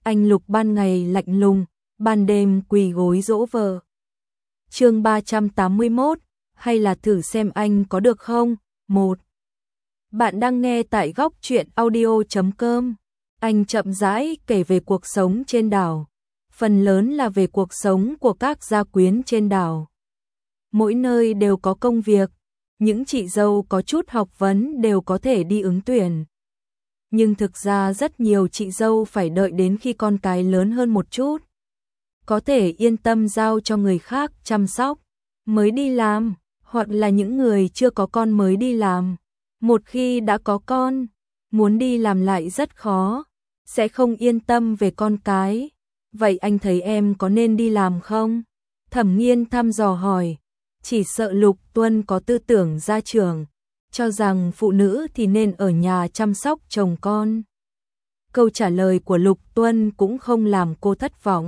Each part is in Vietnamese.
Anh Lục ban ngày lạnh lùng, ban đêm quỳ gối dỗ vợ. Chương 381, hay là thử xem anh có được không? 1. Bạn đang nghe tại góc truyện audio.com. Anh chậm rãi kể về cuộc sống trên đảo, phần lớn là về cuộc sống của các gia quyến trên đảo. Mỗi nơi đều có công việc, những chị dâu có chút học vấn đều có thể đi ứng tuyển. Nhưng thực ra rất nhiều chị dâu phải đợi đến khi con cái lớn hơn một chút, có thể yên tâm giao cho người khác chăm sóc, mới đi làm, hoặc là những người chưa có con mới đi làm. Một khi đã có con, muốn đi làm lại rất khó, sẽ không yên tâm về con cái. Vậy anh thấy em có nên đi làm không? Thẩm Nghiên thăm dò hỏi, chỉ sợ Lục Tuân có tư tưởng gia trưởng, cho rằng phụ nữ thì nên ở nhà chăm sóc chồng con. Câu trả lời của Lục Tuân cũng không làm cô thất vọng.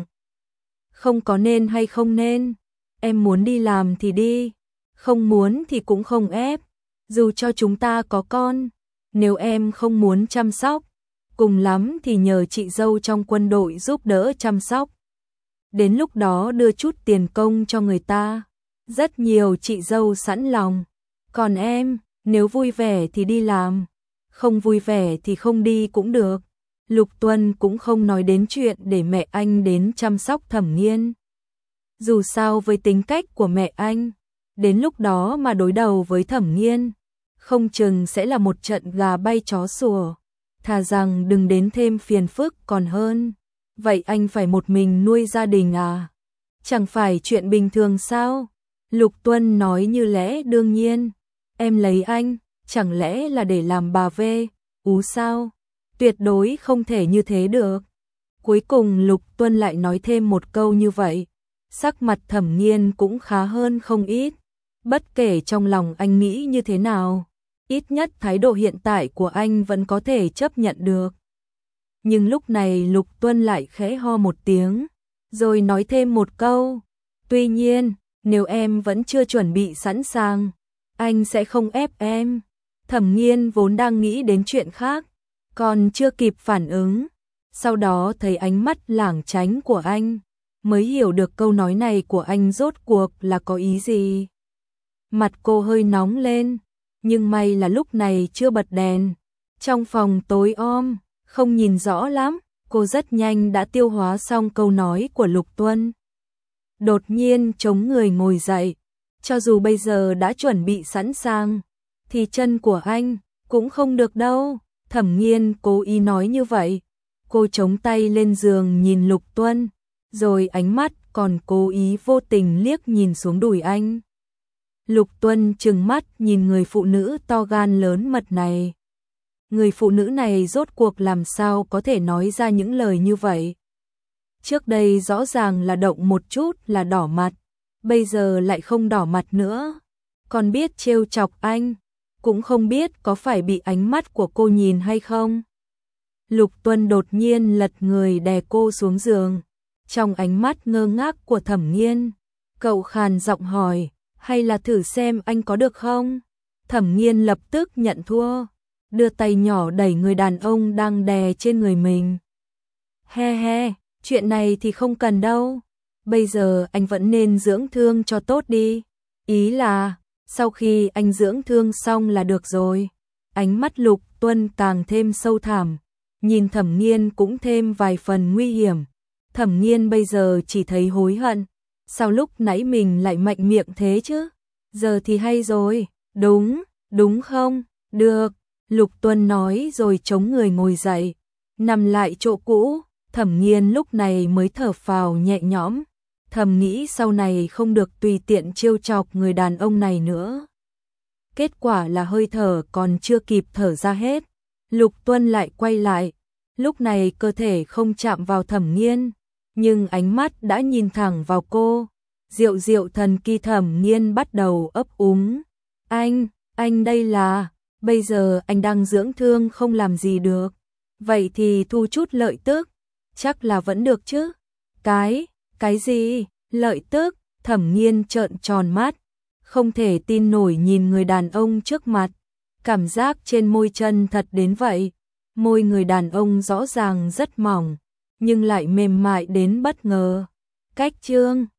Không có nên hay không nên, em muốn đi làm thì đi, không muốn thì cũng không ép, dù cho chúng ta có con, nếu em không muốn chăm sóc, cùng lắm thì nhờ chị dâu trong quân đội giúp đỡ chăm sóc. Đến lúc đó đưa chút tiền công cho người ta, rất nhiều chị dâu sẵn lòng. Còn em, nếu vui vẻ thì đi làm, không vui vẻ thì không đi cũng được. Lục Tuân cũng không nói đến chuyện để mẹ anh đến chăm sóc Thẩm Nghiên. Dù sao với tính cách của mẹ anh, đến lúc đó mà đối đầu với Thẩm Nghiên, không chừng sẽ là một trận gà bay chó sủa. Thà rằng đừng đến thêm phiền phức còn hơn. Vậy anh phải một mình nuôi gia đình à? Chẳng phải chuyện bình thường sao? Lục Tuân nói như lẽ đương nhiên. Em lấy anh, chẳng lẽ là để làm bà vê, ú sao? Tuyệt đối không thể như thế được. Cuối cùng Lục Tuân lại nói thêm một câu như vậy. Sắc mặt Thẩm Nghiên cũng khá hơn không ít. Bất kể trong lòng anh nghĩ như thế nào, ít nhất thái độ hiện tại của anh vẫn có thể chấp nhận được. Nhưng lúc này Lục Tuân lại khẽ ho một tiếng, rồi nói thêm một câu. Tuy nhiên, nếu em vẫn chưa chuẩn bị sẵn sàng, anh sẽ không ép em. Thẩm Nghiên vốn đang nghĩ đến chuyện khác, còn chưa kịp phản ứng. Sau đó thấy ánh mắt lảng tránh của anh, mới hiểu được câu nói này của anh rốt cuộc là có ý gì. Mặt cô hơi nóng lên, nhưng may là lúc này chưa bật đèn. Trong phòng tối om, không nhìn rõ lắm, cô rất nhanh đã tiêu hóa xong câu nói của Lục Tuân. Đột nhiên chống người ngồi dậy, cho dù bây giờ đã chuẩn bị sẵn sàng, thì chân của anh cũng không được đâu. Thẩm Nghiên cố ý nói như vậy. Cô chống tay lên giường nhìn Lục Tuân, rồi ánh mắt còn cố ý vô tình liếc nhìn xuống đùi anh. Lục Tuân trừng mắt nhìn người phụ nữ to gan lớn mật này. Người phụ nữ này rốt cuộc làm sao có thể nói ra những lời như vậy? Trước đây rõ ràng là động một chút là đỏ mặt, bây giờ lại không đỏ mặt nữa. Còn biết trêu chọc anh, cũng không biết có phải bị ánh mắt của cô nhìn hay không. Lục Tuân đột nhiên lật người đè cô xuống giường. Trong ánh mắt ngơ ngác của Thẩm Nghiên, cậu khàn giọng hỏi, hay là thử xem anh có được không? Thẩm Nghiên lập tức nhận thua, đưa tay nhỏ đẩy người đàn ông đang đè trên người mình. He he, chuyện này thì không cần đâu. Bây giờ anh vẫn nên dưỡng thương cho tốt đi. Ý là, sau khi anh dưỡng thương xong là được rồi. Ánh mắt Lục Tuân càng thêm sâu thẳm, nhìn Thẩm Nghiên cũng thêm vài phần nguy hiểm. Thẩm Nghiên bây giờ chỉ thấy hối hận. Sao lúc nãy mình lại mạnh miệng thế chứ? Giờ thì hay rồi, đúng không? Được, Lục Tuân nói rồi chống người ngồi dậy, nằm lại chỗ cũ. Thẩm Nghiên lúc này mới thở phào nhẹ nhõm, thầm nghĩ sau này không được tùy tiện trêu chọc người đàn ông này nữa. Kết quả là hơi thở còn chưa kịp thở ra hết, Lục Tuân lại quay lại. Lúc này cơ thể không chạm vào Thẩm Nghiên, nhưng ánh mắt đã nhìn thẳng vào cô. Diệu diệu thần kỳ. Thẩm Nghiên bắt đầu ấp úng. Anh đây là, bây giờ anh đang dưỡng thương không làm gì được. Vậy thì thu chút lợi tức, chắc là vẫn được chứ. Cái gì? Lợi tức? Thẩm Nghiên trợn tròn mắt, không thể tin nổi nhìn người đàn ông trước mặt. Cảm giác trên môi chân thật đến vậy. Môi người đàn ông rõ ràng rất mỏng, nhưng lại mềm mại đến bất ngờ. Cách chương